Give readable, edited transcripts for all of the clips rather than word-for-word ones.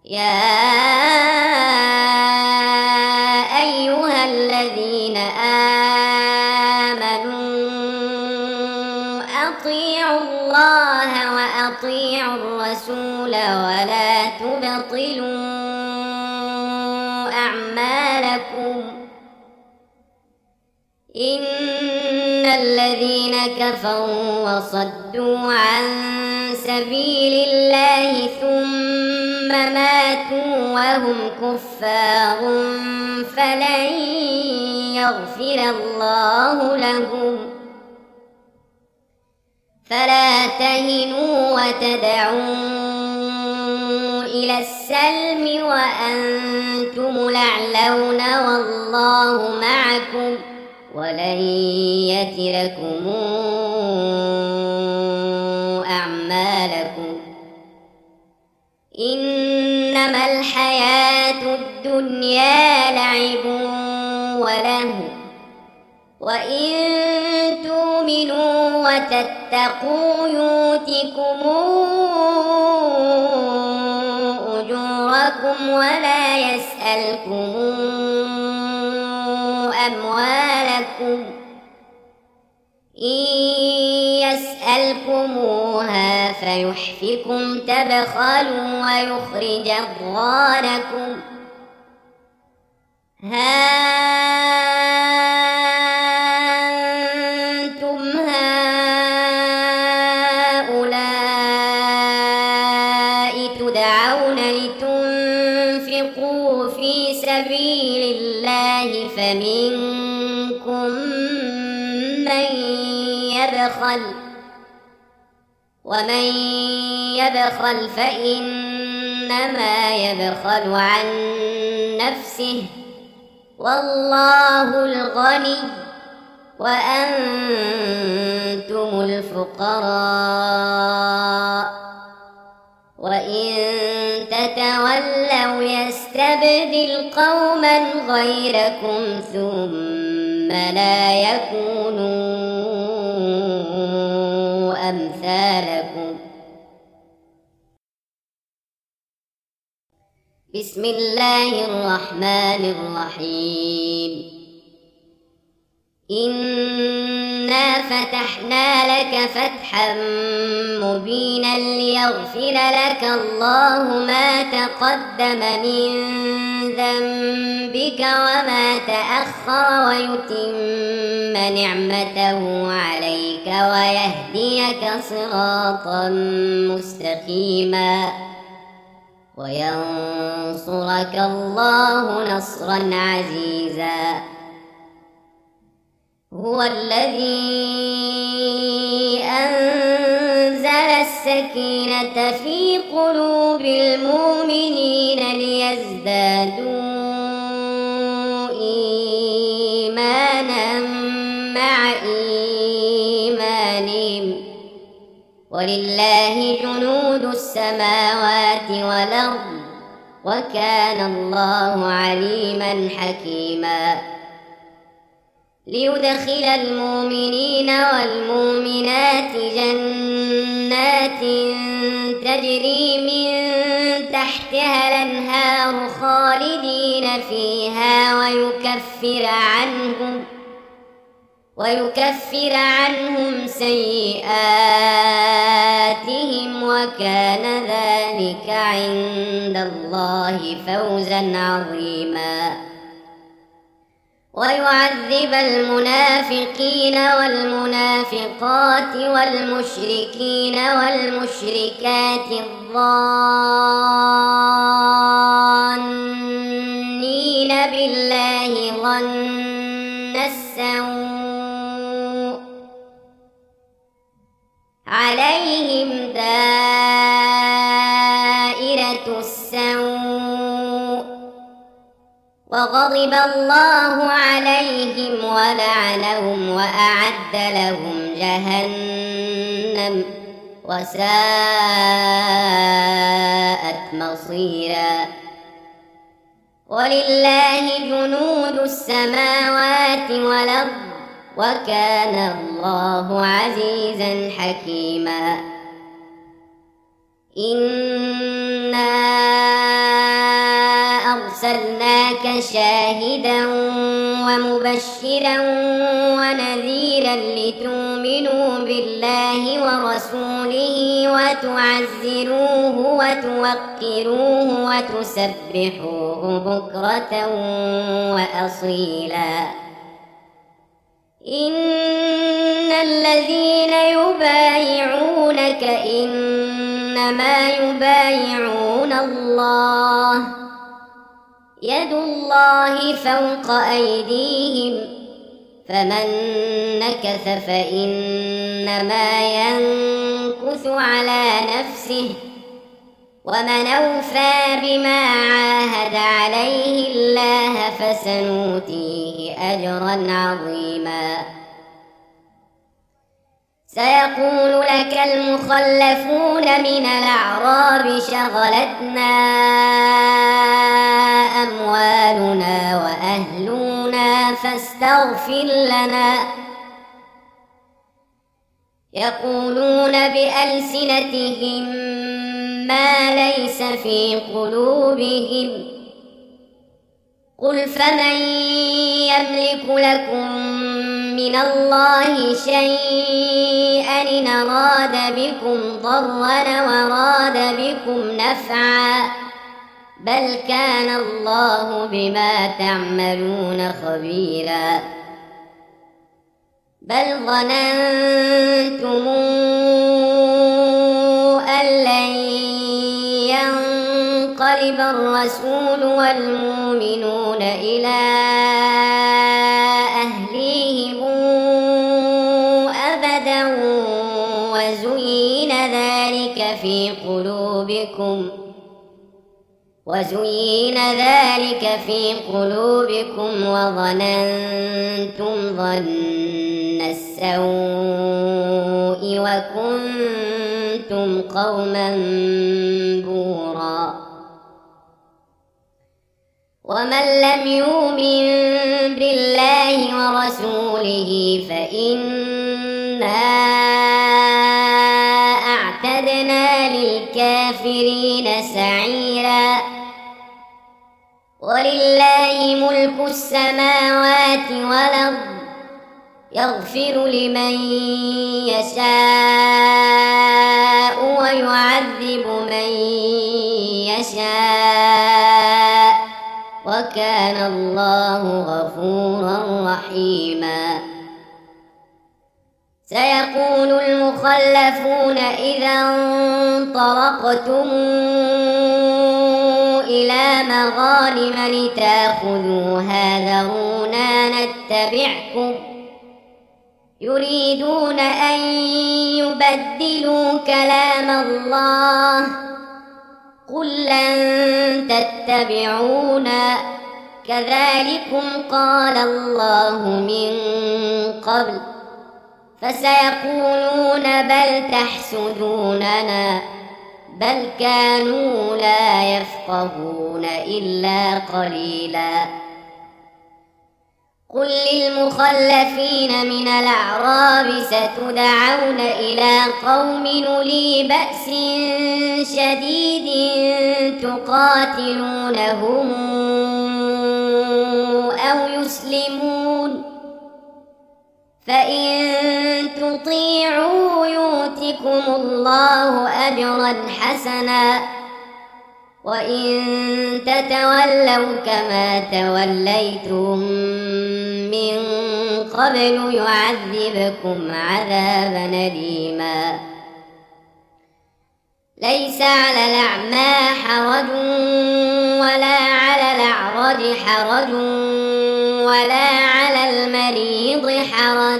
يا أيها الذين آمنوا أطيعوا الله وأطيعوا الرسول ولا تبطلوا أعمالكم إن الذين كفروا وصدوا عن سبيل الله ثم ماتوا وهم كفار فلن يغفر الله لهم فلا تهنوا وتدعوا إلى السلم وأنتم الأعلون والله معكم ولن يتركم أعمالكم إنما الحياة الدنيا لعب ولهو وإن تؤمنوا وتتقوا يؤتكم أجوركم ولا يسألكم أموالكم إن يسألكموها فيحفكم تبخلوا ويخرج أضغانكم ها أنتم هؤلاء تدعون لتنفقوا في سبيل الله فمنكم من يبخل ومن يبخل فإنما يبخل عن نفسه والله الغني وأنتم الفقراء وإن تتولوا يستبدل قوما غيركم ثم لا يكونوا أمثالكم بسم الله الرحمن الرحيم إنا فتحنا لك فتحا مبينا ليغفر لك الله ما تقدم من ذنبك وما تأخر ويتم نعمته عليك ويهديك صراطا مستقيما وينصرك الله نصرا عزيزا هو الذي أنزل السكينة في قلوب المؤمنين ليزدادوا إيمانا مع إيمانهم ولله جنود السماوات والأرض وكان الله عليما حكيما ليدخل المؤمنين والمؤمنات جنات تجري من تحتها الأنهار خالدين فيها ويكفر عنهم سيئاتهم وكان ذلك عند الله فوزا عظيما ويعذب المنافقين والمنافقات والمشركين والمشركات الظانين بالله ظن السوء عليهم دائرة السوء وغضب الله عليهم ولعنهم وأعد لهم جهنم وساءت مصيرا ولله جنود السماوات والأرض وكان الله عزيزا حكيما إنا أرسلناك شاهدا ومبشرا ونذيرا لتؤمنوا بالله ورسوله وتعزروه وتوقروه وتسبحوه بكرة وأصيلا إن الذين يبايعونك إنما يبايعون الله يد الله فوق أيديهم فمن نكث فإنما ينكث على نفسه ومن أوفى بما عاهد عليه الله فسنؤتيه أجرا عظيما سيقول لك المخلفون من الأعراب شغلتنا أموالنا وأهلنا فاستغفر لنا يقولون بألسنتهم ما ليس في قلوبهم قل فمن يملك لكم من الله شيئا إن أراد بكم ضرا وراد بكم نفعا بل كان الله بما تعملون خبيرا بل ظننتم أن لن ينقلب الرسول والمؤمنون إلى أهليهم أبدا وزين ذلك في قلوبكم وظننتم ظن السوء وكنتم قوما بورا ومن لم يؤمن بالله ورسوله فإنا أعتدنا للكافرين سعيرا ولله ملك السماوات والأرض يغفر لمن يشاء ويعذب من يشاء وكان الله غفورا رحيما سيقول المخلفون إذا انطلقتم إلى مغانم لتأخذوها ذرونا نتبعكم يريدون أن يبدلوا كلام الله قل لن تتبعونا كذلكم قال الله من قبل فسيقولون بل تحسدوننا بل كانوا لا يفقهون إلا قليلا قل للمخلفين من الأعراب ستدعون إلى قوم أولي بأس شديد تقاتلونهم أو يسلمون فإن تطيعوا يؤتكم الله أجرا حسنا وإن تتولوا كما توليتم من قبل يعذبكم عذابا أليما ليس على الأعمى حرج ولا على الأعرج حرج ولا على المريض حرج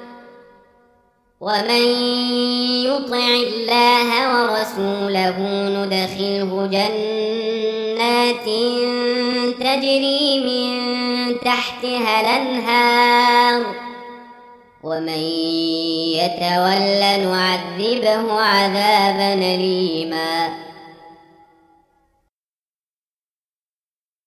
ومن يطع الله ورسوله ندخله جنات تجري من تحتها الأنهار ومن يتول نعذبه عذابا أليما